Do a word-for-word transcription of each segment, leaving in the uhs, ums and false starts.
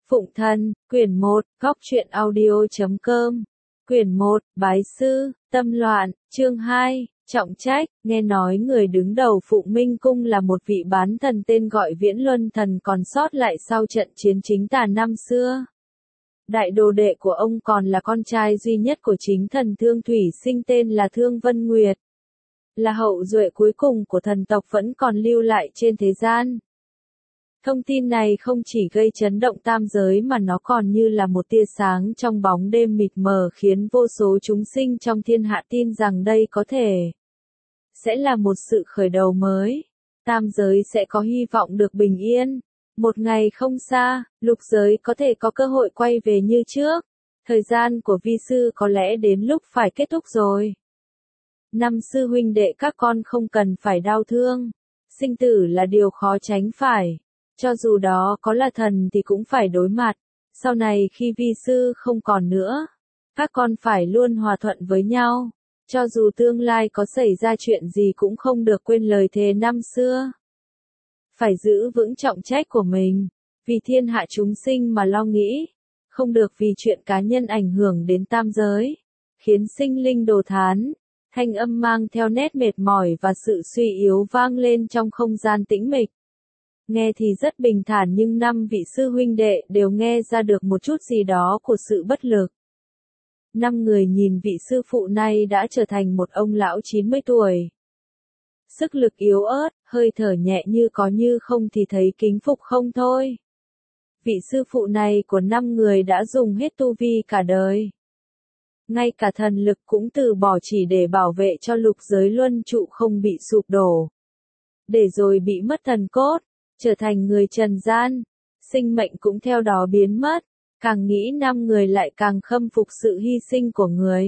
Phụng Thần, quyển một, góc truyện audio chấm com. Quyển một, Bái Sư, Tâm Loạn, chương hai, Trọng Trách. Nghe nói người đứng đầu Phụng Minh Cung là một vị bán thần tên gọi Viễn Luân Thần còn sót lại sau trận chiến chính tà năm xưa. Đại đồ đệ của ông còn là con trai duy nhất của chính thần Thương Thủy Sinh tên là Thương Vân Nguyệt. Là hậu duệ cuối cùng của thần tộc vẫn còn lưu lại trên thế gian. Thông tin này không chỉ gây chấn động tam giới mà nó còn như là một tia sáng trong bóng đêm mịt mờ khiến vô số chúng sinh trong thiên hạ tin rằng đây có thể sẽ là một sự khởi đầu mới. Tam giới sẽ có hy vọng được bình yên. Một ngày không xa, lục giới có thể có cơ hội quay về như trước. Thời gian của vi sư có lẽ đến lúc phải kết thúc rồi. Năm sư huynh đệ các con không cần phải đau thương. Sinh tử là điều khó tránh phải. Cho dù đó có là thần thì cũng phải đối mặt. Sau này khi vi sư không còn nữa, các con phải luôn hòa thuận với nhau. Cho dù tương lai có xảy ra chuyện gì cũng không được quên lời thề năm xưa. Phải giữ vững trọng trách của mình, vì thiên hạ chúng sinh mà lo nghĩ. Không được vì chuyện cá nhân ảnh hưởng đến tam giới, khiến sinh linh đồ thán. Thanh âm mang theo nét mệt mỏi và sự suy yếu vang lên trong không gian tĩnh mịch. Nghe thì rất bình thản nhưng năm vị sư huynh đệ đều nghe ra được một chút gì đó của sự bất lực. Năm người nhìn vị sư phụ này đã trở thành một ông lão chín mươi tuổi. Sức lực yếu ớt, hơi thở nhẹ như có như không thì thấy kính phục không thôi. Vị sư phụ này của năm người đã dùng hết tu vi cả đời. Ngay cả thần lực cũng từ bỏ chỉ để bảo vệ cho lục giới luân trụ không bị sụp đổ. Để rồi bị mất thần cốt, trở thành người trần gian, sinh mệnh cũng theo đó biến mất. Càng nghĩ năm người lại càng khâm phục sự hy sinh của người.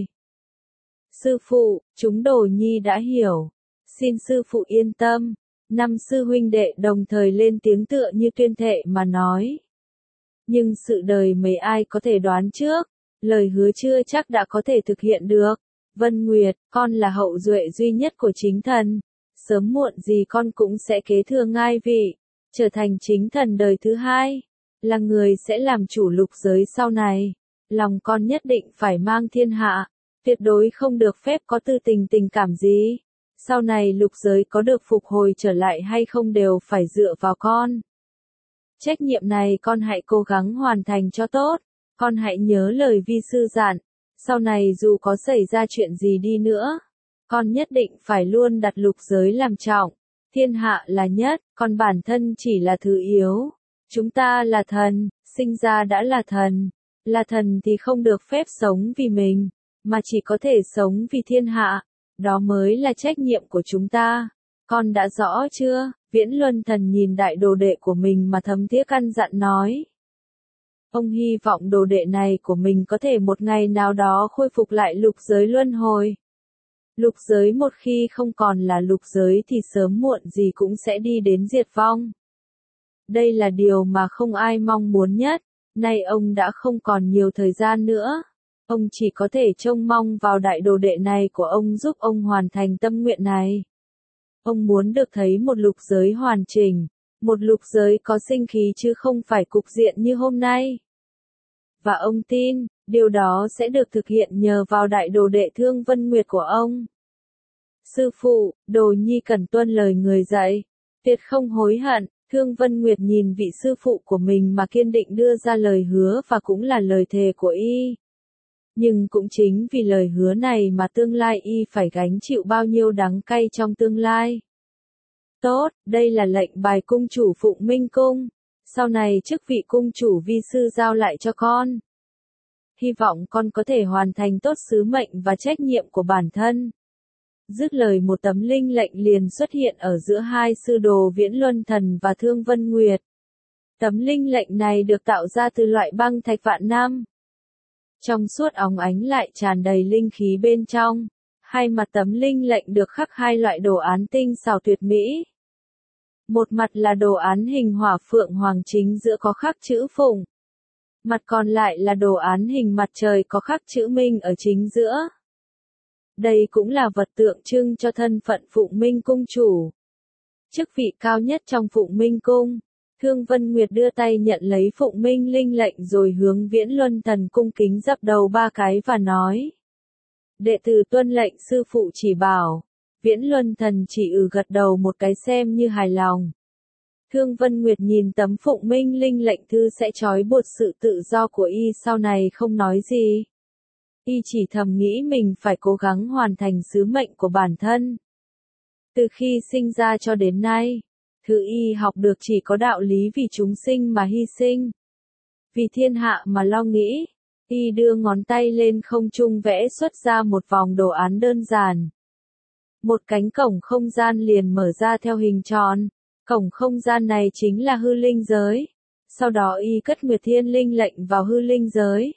Sư phụ, chúng đồ nhi đã hiểu. Xin sư phụ yên tâm. Năm sư huynh đệ đồng thời lên tiếng tựa như tuyên thệ mà nói. Nhưng sự đời mấy ai có thể đoán trước. Lời hứa chưa chắc đã có thể thực hiện được. Vân Nguyệt, con là hậu duệ duy nhất của chính thần. Sớm muộn gì con cũng sẽ kế thừa ngai vị. Trở thành chính thần đời thứ hai. Là người sẽ làm chủ lục giới sau này. Lòng con nhất định phải mang thiên hạ. Tuyệt đối không được phép có tư tình tình cảm gì. Sau này lục giới có được phục hồi trở lại hay không đều phải dựa vào con. Trách nhiệm này con hãy cố gắng hoàn thành cho tốt. Con hãy nhớ lời vi sư dặn. Sau này dù có xảy ra chuyện gì đi nữa, con nhất định phải luôn đặt lục giới làm trọng. Thiên hạ là nhất, còn bản thân chỉ là thứ yếu. Chúng ta là thần, sinh ra đã là thần. Là thần thì không được phép sống vì mình, mà chỉ có thể sống vì thiên hạ. Đó mới là trách nhiệm của chúng ta. Con đã rõ chưa? Viễn Luân Thần nhìn đại đồ đệ của mình mà thấm thía căn dặn nói. Ông hy vọng đồ đệ này của mình có thể một ngày nào đó khôi phục lại lục giới luân hồi. Lục giới một khi không còn là lục giới thì sớm muộn gì cũng sẽ đi đến diệt vong. Đây là điều mà không ai mong muốn nhất. Nay ông đã không còn nhiều thời gian nữa. Ông chỉ có thể trông mong vào đại đồ đệ này của ông giúp ông hoàn thành tâm nguyện này. Ông muốn được thấy một lục giới hoàn chỉnh. Một lục giới có sinh khí chứ không phải cục diện như hôm nay. Và ông tin, điều đó sẽ được thực hiện nhờ vào đại đồ đệ Thương Vân Nguyệt của ông. Sư phụ, đồ nhi cần tuân lời người dạy. Tuyệt không hối hận. Thương Vân Nguyệt nhìn vị sư phụ của mình mà kiên định đưa ra lời hứa và cũng là lời thề của y. Nhưng cũng chính vì lời hứa này mà tương lai y phải gánh chịu bao nhiêu đắng cay trong tương lai. Tốt, đây là lệnh bài cung chủ Phụng Minh Cung. Sau này chức vị cung chủ vi sư giao lại cho con. Hy vọng con có thể hoàn thành tốt sứ mệnh và trách nhiệm của bản thân. Dứt lời một tấm linh lệnh liền xuất hiện ở giữa hai sư đồ Viễn Luân Thần và Thương Vân Nguyệt. Tấm linh lệnh này được tạo ra từ loại băng thạch vạn năm. Trong suốt óng ánh lại tràn đầy linh khí bên trong. Hai mặt tấm linh lệnh được khắc hai loại đồ án tinh xảo tuyệt mỹ. Một mặt là đồ án hình hỏa phượng hoàng chính giữa có khắc chữ Phụng. Mặt còn lại là đồ án hình mặt trời có khắc chữ Minh ở chính giữa. Đây cũng là vật tượng trưng cho thân phận Phụng Minh Cung chủ. Chức vị cao nhất trong Phụng Minh Cung. Thương Vân Nguyệt đưa tay nhận lấy Phụng Minh Linh lệnh rồi hướng Viễn Luân Thần cung kính dập đầu ba cái và nói. Đệ tử tuân lệnh sư phụ chỉ bảo. Viễn Luân Thần chỉ ừ gật đầu một cái xem như hài lòng. Thương Vân Nguyệt nhìn tấm Phụng Minh Linh lệnh thư sẽ trói buộc sự tự do của y sau này không nói gì. Y chỉ thầm nghĩ mình phải cố gắng hoàn thành sứ mệnh của bản thân. Từ khi sinh ra cho đến nay, thứ y học được chỉ có đạo lý vì chúng sinh mà hy sinh. Vì thiên hạ mà lo nghĩ, y đưa ngón tay lên không trung vẽ xuất ra một vòng đồ án đơn giản. Một cánh cổng không gian liền mở ra theo hình tròn, cổng không gian này chính là hư linh giới. Sau đó y cất Nguyệt Thiên Linh lệnh vào hư linh giới.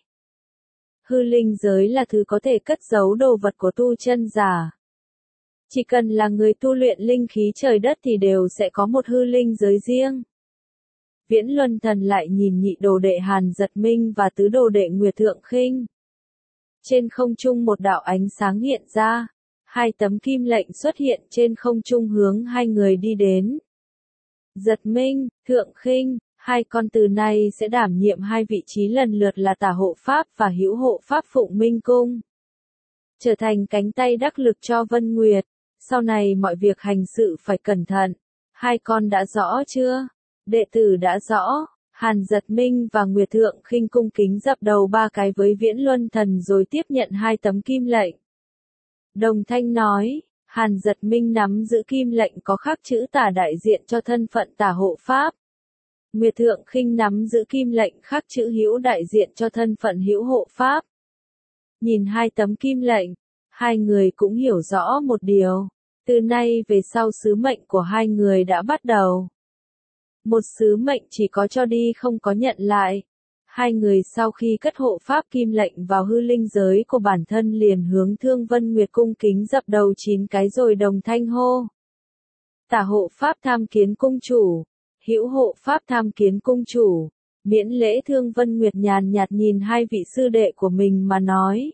Hư linh giới là thứ có thể cất giấu đồ vật của tu chân giả. Chỉ cần là người tu luyện linh khí trời đất thì đều sẽ có một hư linh giới riêng. Viễn Luân Thần lại nhìn nhị đồ đệ Hàn Giật Minh và tứ đồ đệ Nguyệt Thượng Khinh. Trên không trung một đạo ánh sáng hiện ra, hai tấm kim lệnh xuất hiện trên không trung hướng hai người đi đến. Giật Minh, Thượng Khinh, hai con từ này sẽ đảm nhiệm hai vị trí lần lượt là tả hộ pháp và hữu hộ pháp Phụng Minh Cung. Trở thành cánh tay đắc lực cho Vân Nguyệt, sau này mọi việc hành sự phải cẩn thận. Hai con đã rõ chưa? Đệ tử đã rõ. Hàn Giật Minh và Nguyệt Thượng Khinh cung kính dập đầu ba cái với Viễn Luân Thần rồi tiếp nhận hai tấm kim lệnh. Đồng thanh nói, Hàn Giật Minh nắm giữ kim lệnh có khắc chữ tả đại diện cho thân phận tả hộ pháp. Nguyệt Thượng Khinh nắm giữ kim lệnh khắc chữ hữu đại diện cho thân phận hữu hộ pháp. Nhìn hai tấm kim lệnh, hai người cũng hiểu rõ một điều, từ nay về sau sứ mệnh của hai người đã bắt đầu. Một sứ mệnh chỉ có cho đi không có nhận lại. Hai người sau khi cất hộ pháp kim lệnh vào hư linh giới của bản thân liền hướng Thương Vân Nguyệt cung kính dập đầu chín cái rồi đồng thanh hô. Tả hộ pháp tham kiến cung chủ, hữu hộ pháp tham kiến cung chủ. Miễn lễ. Thương Vân Nguyệt nhàn nhạt nhìn hai vị sư đệ của mình mà nói.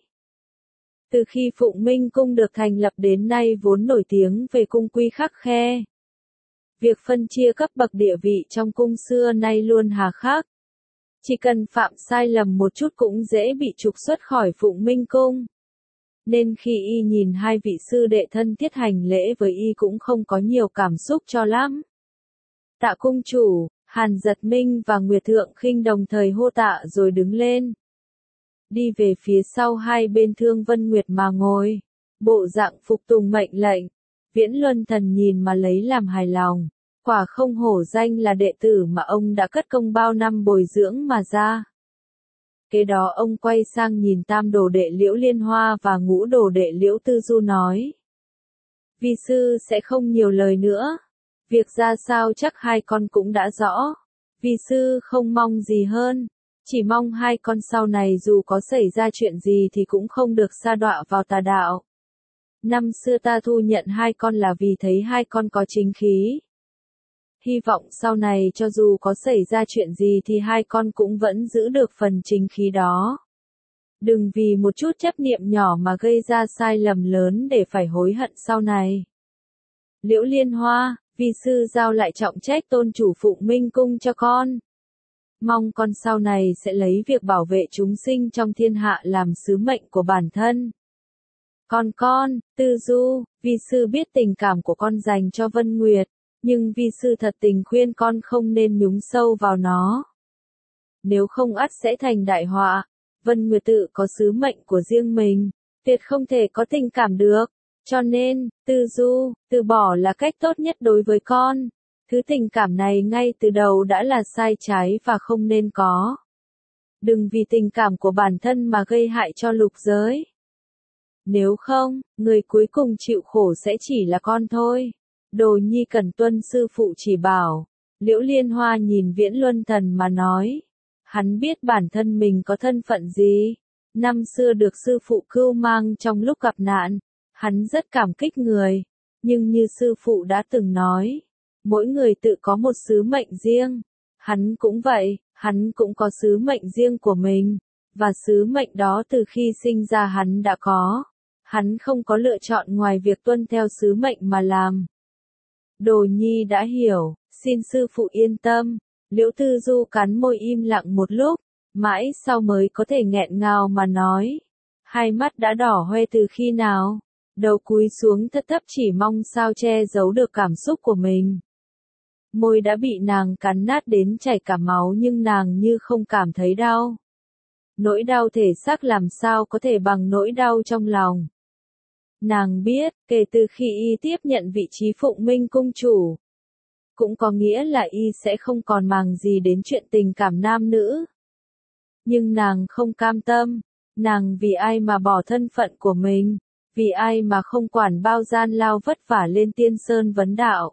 Từ khi Phụng Minh Cung được thành lập đến nay vốn nổi tiếng về cung quy khắc khe. Việc phân chia cấp bậc địa vị trong cung xưa nay luôn hà khắc. Chỉ cần phạm sai lầm một chút cũng dễ bị trục xuất khỏi Phụng Minh Cung. Nên khi y nhìn hai vị sư đệ thân thiết hành lễ với y cũng không có nhiều cảm xúc cho lắm. Tạ cung chủ, Hàn Giật Minh và Nguyệt Thượng Khinh đồng thời hô tạ rồi đứng lên. Đi về phía sau hai bên Thương Vân Nguyệt mà ngồi. Bộ dạng phục tùng mệnh lệnh. Viễn Luân Thần nhìn mà lấy làm hài lòng. Quả không hổ danh là đệ tử mà ông đã cất công bao năm bồi dưỡng mà ra. Kế đó ông quay sang nhìn tam đồ đệ Liễu Liên Hoa và ngũ đồ đệ Liễu Tư Du nói. Vi sư sẽ không nhiều lời nữa. Việc ra sao chắc hai con cũng đã rõ. Vi sư không mong gì hơn. Chỉ mong hai con sau này dù có xảy ra chuyện gì thì cũng không được sa đọa vào tà đạo. Năm xưa ta thu nhận hai con là vì thấy hai con có chính khí. Hy vọng sau này cho dù có xảy ra chuyện gì thì hai con cũng vẫn giữ được phần chính khí đó. Đừng vì một chút chấp niệm nhỏ mà gây ra sai lầm lớn để phải hối hận sau này. Liễu Liên Hoa, vi sư giao lại trọng trách tôn chủ Phụng Minh Cung cho con. Mong con sau này sẽ lấy việc bảo vệ chúng sinh trong thiên hạ làm sứ mệnh của bản thân. Còn con, Tư Du, vi sư biết tình cảm của con dành cho Vân Nguyệt, nhưng vi sư thật tình khuyên con không nên nhúng sâu vào nó. Nếu không ắt sẽ thành đại họa. Vân Nguyệt tự có sứ mệnh của riêng mình, tuyệt không thể có tình cảm được. Cho nên, Tư Du, từ bỏ là cách tốt nhất đối với con. Thứ tình cảm này ngay từ đầu đã là sai trái và không nên có. Đừng vì tình cảm của bản thân mà gây hại cho lục giới. Nếu không, người cuối cùng chịu khổ sẽ chỉ là con thôi. Đồ nhi cần tuân sư phụ chỉ bảo. Liễu Liên Hoa nhìn Viễn Luân Thần mà nói. Hắn biết bản thân mình có thân phận gì. Năm xưa được sư phụ cưu mang trong lúc gặp nạn. Hắn rất cảm kích người. Nhưng như sư phụ đã từng nói. Mỗi người tự có một sứ mệnh riêng. Hắn cũng vậy, hắn cũng có sứ mệnh riêng của mình. Và sứ mệnh đó từ khi sinh ra hắn đã có. Hắn không có lựa chọn ngoài việc tuân theo sứ mệnh mà làm. Đồ nhi đã hiểu, xin sư phụ yên tâm. Liễu Tư Du cắn môi im lặng một lúc, mãi sau mới có thể nghẹn ngào mà nói. Hai mắt đã đỏ hoe từ khi nào? Đầu cúi xuống thấp thấp chỉ mong sao che giấu được cảm xúc của mình. Môi đã bị nàng cắn nát đến chảy cả máu nhưng nàng như không cảm thấy đau. Nỗi đau thể xác làm sao có thể bằng nỗi đau trong lòng. Nàng biết, kể từ khi y tiếp nhận vị trí Phụng Minh cung chủ, cũng có nghĩa là y sẽ không còn màng gì đến chuyện tình cảm nam nữ. Nhưng nàng không cam tâm, nàng vì ai mà bỏ thân phận của mình, vì ai mà không quản bao gian lao vất vả lên tiên sơn vấn đạo.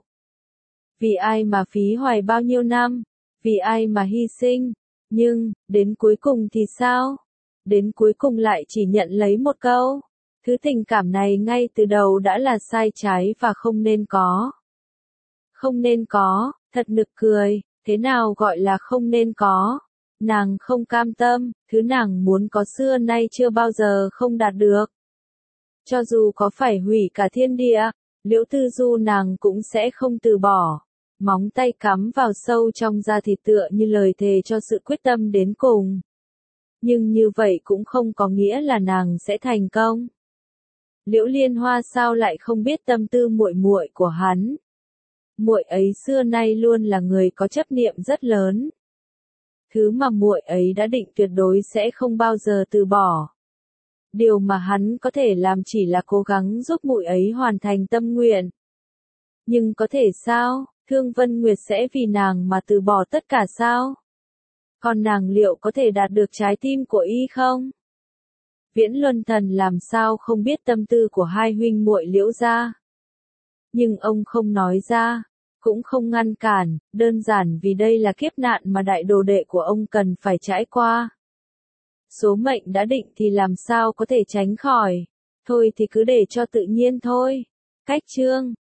Vì ai mà phí hoài bao nhiêu năm, vì ai mà hy sinh, nhưng, đến cuối cùng thì sao? Đến cuối cùng lại chỉ nhận lấy một câu. Thứ tình cảm này ngay từ đầu đã là sai trái và không nên có. Không nên có, thật nực cười, thế nào gọi là không nên có? Nàng không cam tâm, thứ nàng muốn có xưa nay chưa bao giờ không đạt được. Cho dù có phải hủy cả thiên địa, Liễu Tư Du nàng cũng sẽ không từ bỏ. Móng tay cắm vào sâu trong da thịt tựa như lời thề cho sự quyết tâm đến cùng. Nhưng như vậy cũng không có nghĩa là nàng sẽ thành công. Liễu Liên Hoa sao lại không biết tâm tư muội muội của hắn? Muội ấy xưa nay luôn là người có chấp niệm rất lớn. Thứ mà muội ấy đã định tuyệt đối sẽ không bao giờ từ bỏ. Điều mà hắn có thể làm chỉ là cố gắng giúp muội ấy hoàn thành tâm nguyện. Nhưng có thể sao? Thương Vân Nguyệt sẽ vì nàng mà từ bỏ tất cả sao? Còn nàng liệu có thể đạt được trái tim của y không? Viễn Luân Thần làm sao không biết tâm tư của hai huynh muội Liễu gia? Nhưng ông không nói ra, cũng không ngăn cản, đơn giản vì đây là kiếp nạn mà đại đồ đệ của ông cần phải trải qua. Số mệnh đã định thì làm sao có thể tránh khỏi, thôi thì cứ để cho tự nhiên thôi. Cách chương